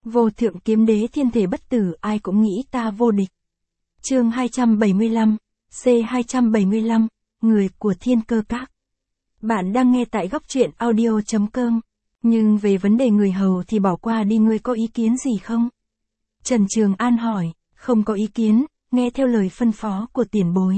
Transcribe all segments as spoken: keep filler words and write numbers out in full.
Vô thượng kiếm đế thiên thể bất tử, ai cũng nghĩ ta vô địch. Chương hai trăm bảy mươi lăm, C hai trăm bảy mươi lăm, người của thiên cơ các. Bạn đang nghe tại góc truyện audio chấm com. Nhưng về vấn đề người hầu thì bỏ qua đi, ngươi có ý kiến gì không? Trần Trường An hỏi. Không có ý kiến, nghe theo lời phân phó của tiền bối.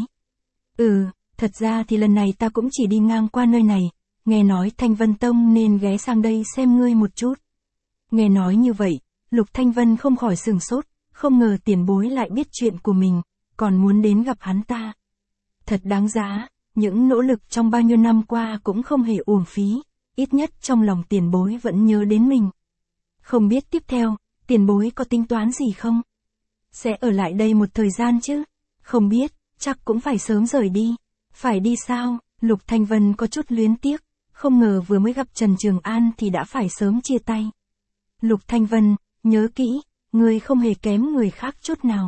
Ừ, thật ra thì lần này ta cũng chỉ đi ngang qua nơi này, nghe nói Thanh Vân Tông nên ghé sang đây xem ngươi một chút. Nghe nói như vậy, Lục Thanh Vân không khỏi sửng sốt, không ngờ tiền bối lại biết chuyện của mình, còn muốn đến gặp hắn ta. Thật đáng giá, những nỗ lực trong bao nhiêu năm qua cũng không hề uổng phí, ít nhất trong lòng tiền bối vẫn nhớ đến mình. Không biết tiếp theo, tiền bối có tính toán gì không? Sẽ ở lại đây một thời gian chứ? Không biết, chắc cũng phải sớm rời đi. Phải đi sao? Lục Thanh Vân có chút luyến tiếc, không ngờ vừa mới gặp Trần Trường An thì đã phải sớm chia tay. Lục Thanh Vân, nhớ kỹ, ngươi không hề kém người khác chút nào.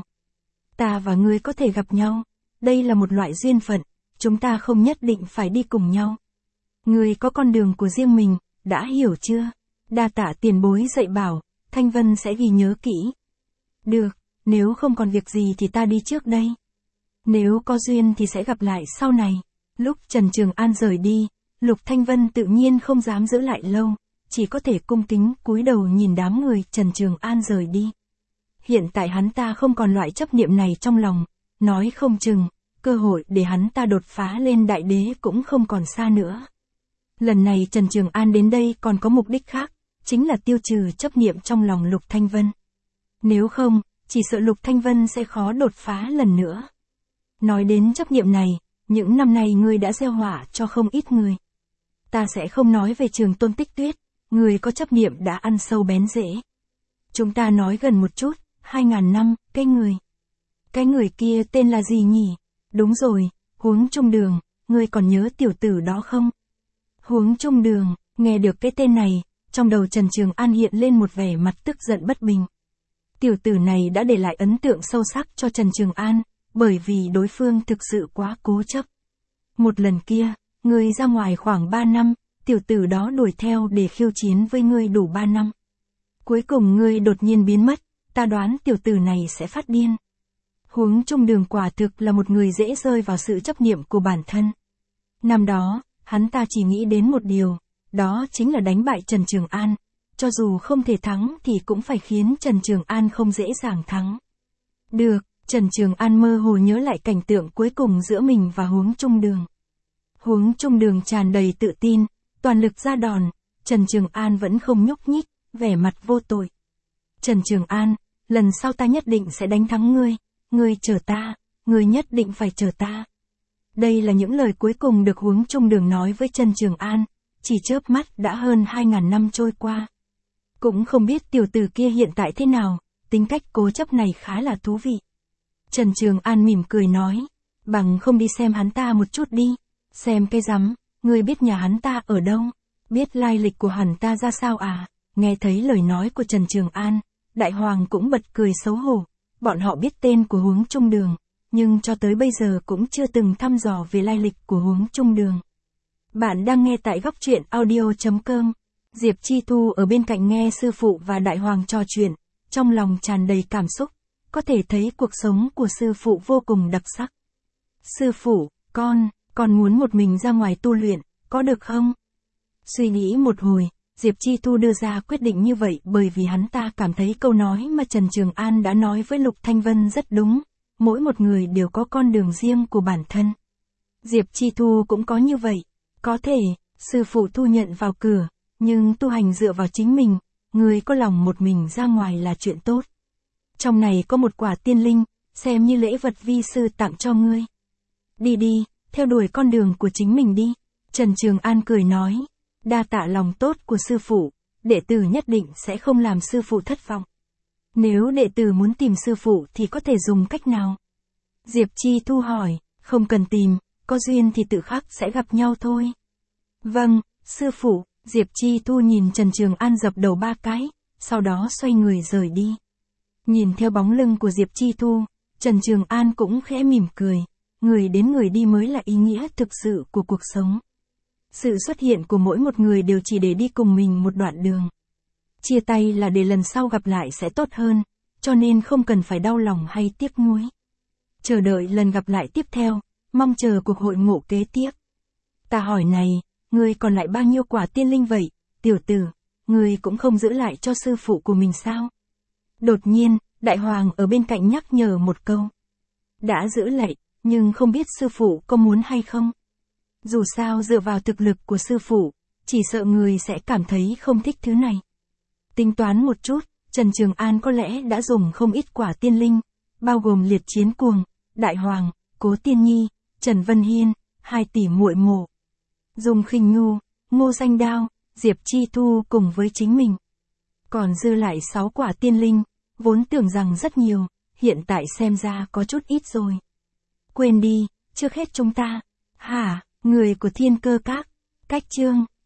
Ta và ngươi có thể gặp nhau, đây là một loại duyên phận, chúng ta không nhất định phải đi cùng nhau. Ngươi có con đường của riêng mình, đã hiểu chưa? Đa tạ tiền bối dạy bảo, Thanh Vân sẽ ghi nhớ kỹ. Được, nếu không còn việc gì thì ta đi trước đây. Nếu có duyên thì sẽ gặp lại sau này. Lúc Trần Trường An rời đi, Lục Thanh Vân tự nhiên không dám giữ lại lâu, chỉ có thể cung kính cúi đầu nhìn đám người Trần Trường An rời đi. Hiện tại hắn ta không còn loại chấp niệm này trong lòng, nói không chừng, cơ hội để hắn ta đột phá lên đại đế cũng không còn xa nữa. Lần này Trần Trường An đến đây còn có mục đích khác, chính là tiêu trừ chấp niệm trong lòng Lục Thanh Vân. Nếu không, chỉ sợ Lục Thanh Vân sẽ khó đột phá lần nữa. Nói đến chấp niệm này, những năm này ngươi đã gieo họa cho không ít người. Ta sẽ không nói về Trường Tôn Tích Tuyết, người có chấp niệm đã ăn sâu bén rễ. Chúng ta nói gần một chút, hai ngàn năm, cái người. Cái người kia tên là gì nhỉ? Đúng rồi, Huống Trung Đường, ngươi còn nhớ tiểu tử đó không? Huống Trung Đường, nghe được cái tên này, trong đầu Trần Trường An hiện lên một vẻ mặt tức giận bất bình. Tiểu tử này đã để lại ấn tượng sâu sắc cho Trần Trường An, bởi vì đối phương thực sự quá cố chấp. Một lần kia, ngươi ra ngoài khoảng ba năm, tiểu tử đó đuổi theo để khiêu chiến với ngươi đủ ba năm. Cuối cùng ngươi đột nhiên biến mất, ta đoán tiểu tử này sẽ phát điên. Huống Trung Đường quả thực là một người dễ rơi vào sự chấp niệm của bản thân. Năm đó, hắn ta chỉ nghĩ đến một điều, đó chính là đánh bại Trần Trường An. Cho dù không thể thắng thì cũng phải khiến Trần Trường An không dễ dàng thắng. Được, Trần Trường An mơ hồ nhớ lại cảnh tượng cuối cùng giữa mình và Huống Trung Đường. Huống Trung Đường tràn đầy tự tin, toàn lực ra đòn, Trần Trường An vẫn không nhúc nhích, vẻ mặt vô tội. Trần Trường An, lần sau ta nhất định sẽ đánh thắng ngươi, ngươi chờ ta, ngươi nhất định phải chờ ta. Đây là những lời cuối cùng được Huống Trung Đường nói với Trần Trường An, chỉ chớp mắt đã hơn hai ngàn năm trôi qua. Cũng không biết tiểu tử kia hiện tại thế nào, tính cách cố chấp này khá là thú vị. Trần Trường An mỉm cười nói, bằng không đi xem hắn ta một chút đi. Xem cái rắm, ngươi biết nhà hắn ta ở đâu, biết lai lịch của hắn ta ra sao à? Nghe thấy lời nói của Trần Trường An, Đại Hoàng cũng bật cười xấu hổ. Bọn họ biết tên của Huống Trung Đường, nhưng cho tới bây giờ cũng chưa từng thăm dò về lai lịch của Huống Trung Đường. Bạn đang nghe tại góc truyện audio chấm com. Diệp Chi Thu ở bên cạnh nghe sư phụ và Đại Hoàng trò chuyện, trong lòng tràn đầy cảm xúc, có thể thấy cuộc sống của sư phụ vô cùng đặc sắc. Sư phụ, con, con muốn một mình ra ngoài tu luyện, có được không? Suy nghĩ một hồi, Diệp Chi Thu đưa ra quyết định như vậy bởi vì hắn ta cảm thấy câu nói mà Trần Trường An đã nói với Lục Thanh Vân rất đúng, mỗi một người đều có con đường riêng của bản thân. Diệp Chi Thu cũng có như vậy, có thể, sư phụ thu nhận vào cửa, nhưng tu hành dựa vào chính mình, người có lòng một mình ra ngoài là chuyện tốt. Trong này có một quả tiên linh, xem như lễ vật vi sư tặng cho ngươi. Đi đi, theo đuổi con đường của chính mình đi. Trần Trường An cười nói, đa tạ lòng tốt của sư phụ, đệ tử nhất định sẽ không làm sư phụ thất vọng. Nếu đệ tử muốn tìm sư phụ thì có thể dùng cách nào? Diệp Chi Thu hỏi, không cần tìm, có duyên thì tự khắc sẽ gặp nhau thôi. Vâng, sư phụ. Diệp Chi Thu nhìn Trần Trường An dập đầu ba cái, sau đó xoay người rời đi. Nhìn theo bóng lưng của Diệp Chi Thu, Trần Trường An cũng khẽ mỉm cười, người đến người đi mới là ý nghĩa thực sự của cuộc sống. Sự xuất hiện của mỗi một người đều chỉ để đi cùng mình một đoạn đường. Chia tay là để lần sau gặp lại sẽ tốt hơn, cho nên không cần phải đau lòng hay tiếc nuối. Chờ đợi lần gặp lại tiếp theo, mong chờ cuộc hội ngộ kế tiếp. Ta hỏi này, ngươi còn lại bao nhiêu quả tiên linh vậy, tiểu tử, ngươi cũng không giữ lại cho sư phụ của mình sao? Đột nhiên, đại hoàng ở bên cạnh nhắc nhở một câu. Đã giữ lại, nhưng không biết sư phụ có muốn hay không. Dù sao dựa vào thực lực của sư phụ, chỉ sợ người sẽ cảm thấy không thích thứ này. Tính toán một chút, Trần Trường An có lẽ đã dùng không ít quả tiên linh, bao gồm Liệt Chiến Cuồng, Đại Hoàng, Cố Tiên Nhi, Trần Vân Hiên, hai tỷ muội mộ. Dùng Khinh Nhu, Ngô Danh Đao, Diệp Chi Thu cùng với chính mình. Còn dư lại sáu quả tiên linh, vốn tưởng rằng rất nhiều, hiện tại xem ra có chút ít rồi. Quên đi, trước hết chúng ta, hả, người của Thiên Cơ Các, cách chương